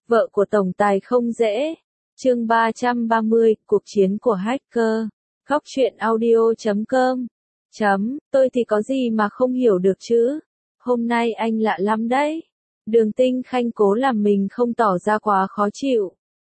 Vợ của tổng tài không dễ. Chương 330, cuộc chiến của hacker. Góc truyện audio.com. Tôi thì có gì mà không hiểu được chứ? Hôm nay anh lạ lắm đấy. Đường Tinh Khanh cố làm mình không tỏ ra quá khó chịu.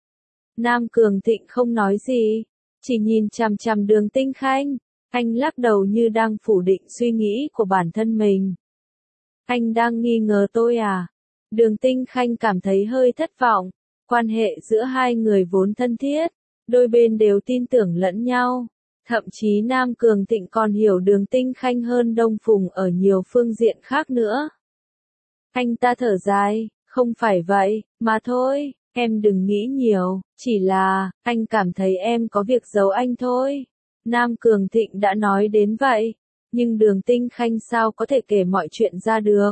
Nam Cường Thịnh không nói gì, chỉ nhìn chằm chằm Đường Tinh Khanh. Anh lắc đầu như đang phủ định suy nghĩ của bản thân mình. Anh đang nghi ngờ tôi à? Đường Tinh Khanh cảm thấy hơi thất vọng. Quan hệ giữa hai người vốn thân thiết, đôi bên đều tin tưởng lẫn nhau. Thậm chí Nam Cường Thịnh còn hiểu Đường Tinh Khanh hơn Đông Phùng ở nhiều phương diện khác nữa. Anh ta thở dài, không phải vậy, mà thôi, em đừng nghĩ nhiều, chỉ là, anh cảm thấy em có việc giấu anh thôi. Nam Cường Thịnh đã nói đến vậy, nhưng Đường Tinh Khanh sao có thể kể mọi chuyện ra được.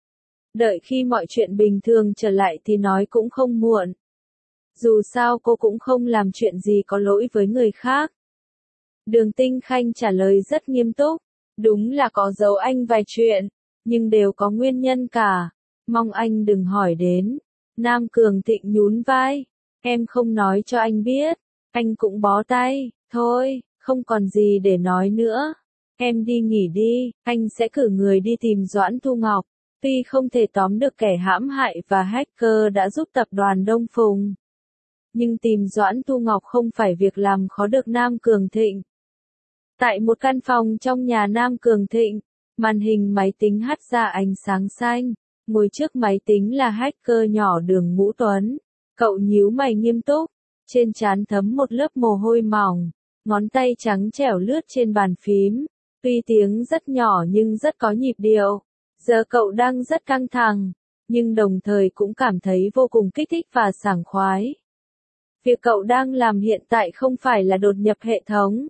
Đợi khi mọi chuyện bình thường trở lại thì nói cũng không muộn. Dù sao cô cũng không làm chuyện gì có lỗi với người khác. Đường Tinh Khanh trả lời rất nghiêm túc. Đúng là có giấu anh vài chuyện, nhưng đều có nguyên nhân cả. Mong anh đừng hỏi đến. Nam Cường Thịnh nhún vai. Em không nói cho anh biết. Anh cũng bó tay. Thôi, không còn gì để nói nữa. Em đi nghỉ đi, anh sẽ cử người đi tìm Doãn Thu Ngọc. Tuy không thể tóm được kẻ hãm hại và hacker đã giúp tập đoàn Đông Phùng, nhưng tìm Doãn Thu Ngọc không phải việc làm khó được Nam Cường Thịnh. Tại một căn phòng trong nhà Nam Cường Thịnh, màn hình máy tính hắt ra ánh sáng xanh. Ngồi trước máy tính là hacker nhỏ Đường Ngũ Tuấn. Cậu nhíu mày nghiêm túc, trên trán thấm một lớp mồ hôi mỏng, ngón tay trắng trẻo lướt trên bàn phím. Tuy tiếng rất nhỏ nhưng rất có nhịp điệu. Giờ cậu đang rất căng thẳng, nhưng đồng thời cũng cảm thấy vô cùng kích thích và sảng khoái. Việc cậu đang làm hiện tại không phải là đột nhập hệ thống,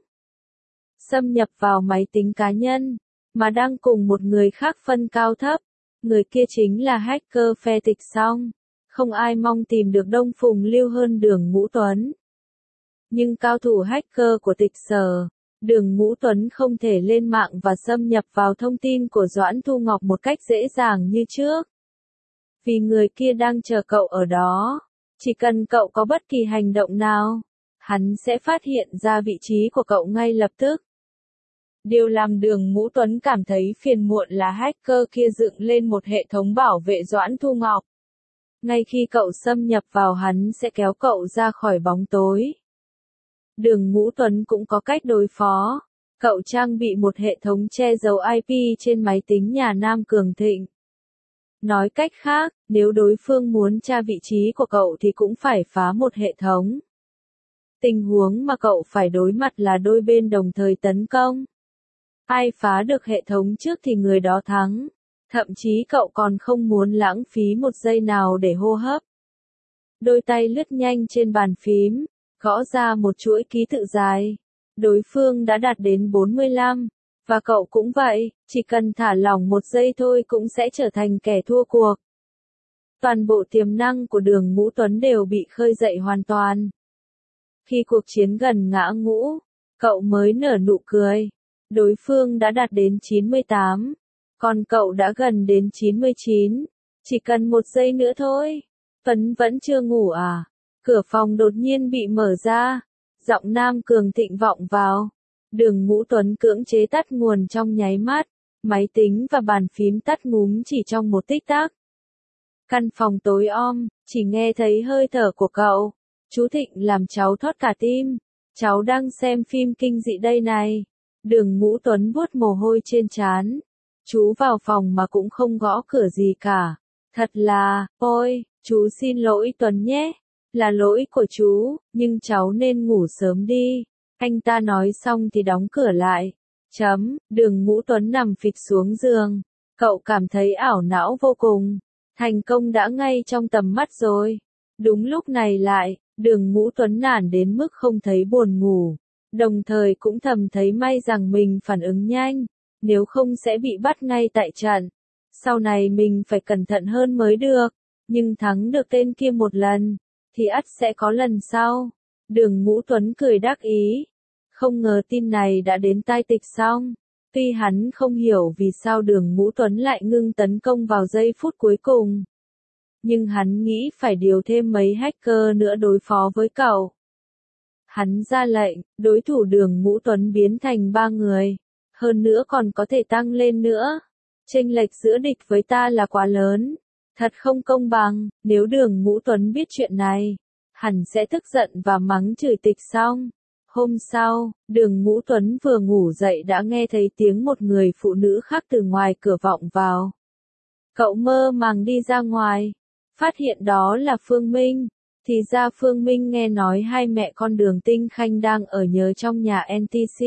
xâm nhập vào máy tính cá nhân, mà đang cùng một người khác phân cao thấp. Người kia chính là hacker phe Tịch Song. Không ai mong tìm được Đông Phùng Lưu hơn Đường Ngũ Tuấn. Nhưng cao thủ hacker của Tịch Sở, Đường Ngũ Tuấn không thể lên mạng và xâm nhập vào thông tin của Doãn Thu Ngọc một cách dễ dàng như trước. Vì người kia đang chờ cậu ở đó. Chỉ cần cậu có bất kỳ hành động nào, hắn sẽ phát hiện ra vị trí của cậu ngay lập tức. Điều làm Đường Ngũ Tuấn cảm thấy phiền muộn là hacker kia dựng lên một hệ thống bảo vệ Doãn Thu Ngọc. Ngay khi cậu xâm nhập vào hắn sẽ kéo cậu ra khỏi bóng tối. Đường Ngũ Tuấn cũng có cách đối phó. Cậu trang bị một hệ thống che giấu IP trên máy tính nhà Nam Cường Thịnh. Nói cách khác, nếu đối phương muốn tra vị trí của cậu thì cũng phải phá một hệ thống. Tình huống mà cậu phải đối mặt là đôi bên đồng thời tấn công. Ai phá được hệ thống trước thì người đó thắng. Thậm chí cậu còn không muốn lãng phí một giây nào để hô hấp. Đôi tay lướt nhanh trên bàn phím, gõ ra một chuỗi ký tự dài. Đối phương đã đạt đến 45, và cậu cũng vậy, chỉ cần thả lỏng một giây thôi cũng sẽ trở thành kẻ thua cuộc. Toàn bộ tiềm năng của Đường Ngũ Tuấn đều bị khơi dậy hoàn toàn. Khi cuộc chiến gần ngã ngũ, cậu mới nở nụ cười. Đối phương đã đạt đến 98, còn cậu đã gần đến 99. Chỉ cần một giây nữa thôi. Tuấn vẫn chưa ngủ à? Cửa phòng đột nhiên bị mở ra. Giọng Nam Cường Thịnh vọng vào. Đường Ngũ Tuấn cưỡng chế tắt nguồn trong nháy mắt. Máy tính và bàn phím tắt ngúm chỉ trong một tích tắc. Căn phòng tối om, chỉ nghe thấy hơi thở của cậu. Chú Thịnh làm cháu thót cả tim. Cháu đang xem phim kinh dị đây này. Đường Ngũ Tuấn vuốt mồ hôi trên trán. Chú vào phòng mà cũng không gõ cửa gì cả. Thật là, ôi, chú xin lỗi Tuấn nhé. Là lỗi của chú, nhưng cháu nên ngủ sớm đi. Anh ta nói xong thì đóng cửa lại. Đường Ngũ Tuấn nằm phịch xuống giường. Cậu cảm thấy ảo não vô cùng. Thành công đã ngay trong tầm mắt rồi. Đúng lúc này lại, Đường Ngũ Tuấn nản đến mức không thấy buồn ngủ. Đồng thời cũng thầm thấy may rằng mình phản ứng nhanh. Nếu không sẽ bị bắt ngay tại trận. Sau này mình phải cẩn thận hơn mới được. Nhưng thắng được tên kia một lần, thì ắt sẽ có lần sau. Đường Ngũ Tuấn cười đắc ý. Không ngờ tin này đã đến tai Tịch Song. Tuy hắn không hiểu vì sao Đường Ngũ Tuấn lại ngưng tấn công vào giây phút cuối cùng. nhưng hắn nghĩ phải điều thêm mấy hacker nữa đối phó với cậu. Hắn ra lệnh, đối thủ Đường Ngũ Tuấn biến thành 3 người. Hơn nữa còn có thể tăng lên nữa. Chênh lệch giữa địch với ta là quá lớn. Thật không công bằng, nếu Đường Ngũ Tuấn biết chuyện này, hẳn sẽ tức giận và mắng chửi Tịch Song. Hôm sau, Đường Ngũ Tuấn vừa ngủ dậy đã nghe thấy tiếng một người phụ nữ khác từ ngoài cửa vọng vào. Cậu mơ màng đi ra ngoài, phát hiện đó là Phương Minh. Thì ra Phương Minh nghe nói hai mẹ con Đường Tinh Khanh đang ở nhờ trong nhà NTC.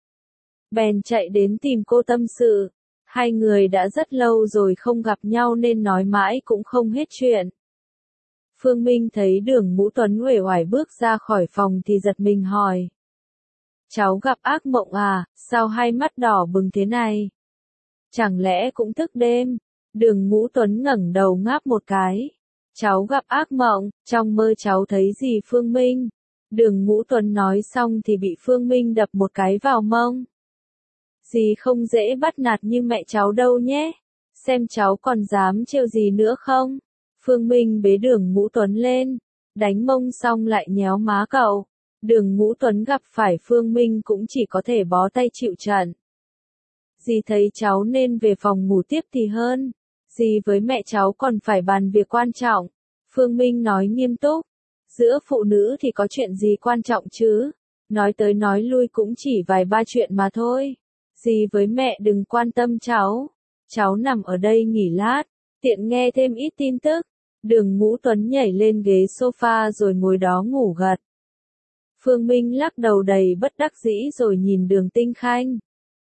Bèn chạy đến tìm cô tâm sự. Hai người đã rất lâu rồi không gặp nhau nên nói mãi cũng không hết chuyện. Phương Minh thấy Đường Ngũ Tuấn uể oải bước ra khỏi phòng thì giật mình hỏi. Cháu gặp ác mộng à, sao hai mắt đỏ bừng thế này? Chẳng lẽ cũng thức đêm? Đường Ngũ Tuấn ngẩng đầu ngáp một cái. Cháu gặp ác mộng, trong mơ cháu thấy gì Phương Minh? Đường Ngũ Tuấn nói xong thì bị Phương Minh đập một cái vào mông. Dì không dễ bắt nạt như mẹ cháu đâu nhé. Xem cháu còn dám trêu gì nữa không? Phương Minh bế Đường Ngũ Tuấn lên, đánh mông xong lại nhéo má cậu. Đường Ngũ Tuấn gặp phải Phương Minh cũng chỉ có thể bó tay chịu trận. Dì thấy cháu nên về phòng ngủ tiếp thì hơn. Dì với mẹ cháu còn phải bàn việc quan trọng. Phương Minh nói nghiêm túc. Giữa phụ nữ thì có chuyện gì quan trọng chứ? Nói tới nói lui cũng chỉ vài ba chuyện mà thôi. Dì với mẹ đừng quan tâm cháu. Cháu nằm ở đây nghỉ lát, tiện nghe thêm ít tin tức. Đường Ngũ Tuấn nhảy lên ghế sofa rồi ngồi đó ngủ gật. Phương Minh lắc đầu đầy bất đắc dĩ rồi nhìn Đường Tinh Khanh.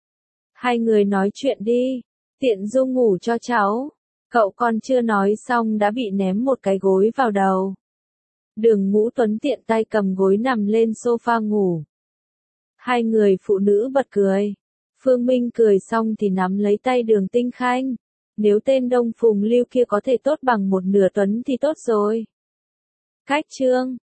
Hai người nói chuyện đi, tiện du ngủ cho cháu. Cậu còn chưa nói xong đã bị ném một cái gối vào đầu. Đường Ngũ Tuấn tiện tay cầm gối nằm lên sofa ngủ. Hai người phụ nữ bật cười. Phương Minh cười xong thì nắm lấy tay Đường Tinh Khanh. Nếu tên Đông Phùng Lưu kia có thể tốt bằng một nửa Tuấn thì tốt rồi. Cách chương